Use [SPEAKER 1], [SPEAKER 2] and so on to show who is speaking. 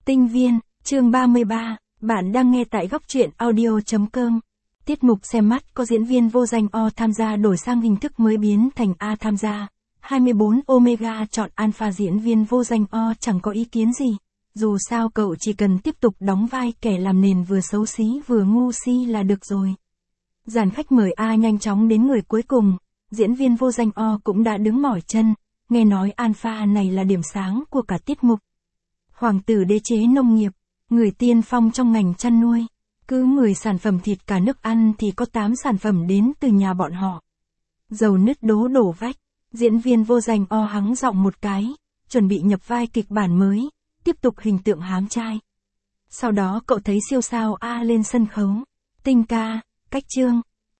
[SPEAKER 1] Tinh viên, chương 33, bạn đang nghe tại góc truyện audio.com. Tiết mục xem mắt có diễn viên vô danh O tham gia đổi sang hình thức mới biến thành A tham gia. 24 Omega chọn Alpha diễn viên vô danh O chẳng có ý kiến gì. Dù sao cậu chỉ cần tiếp tục đóng vai kẻ làm nền vừa xấu xí vừa ngu si là được rồi. Dàn khách mời A nhanh chóng đến người cuối cùng, diễn viên vô danh O cũng đã đứng mỏi chân, nghe nói Alpha này là điểm sáng của cả tiết mục. Hoàng tử đế chế nông nghiệp, người tiên phong trong ngành chăn nuôi, cứ 10 sản phẩm thịt cả nước ăn thì có 8 sản phẩm đến từ nhà bọn họ. Dầu nứt đố đổ vách, diễn viên vô danh O hắng giọng một cái, chuẩn bị nhập vai kịch bản mới, tiếp tục hình tượng hám trai. Sau đó cậu thấy siêu sao A lên sân khấu, Tinh ca, Cách Trương,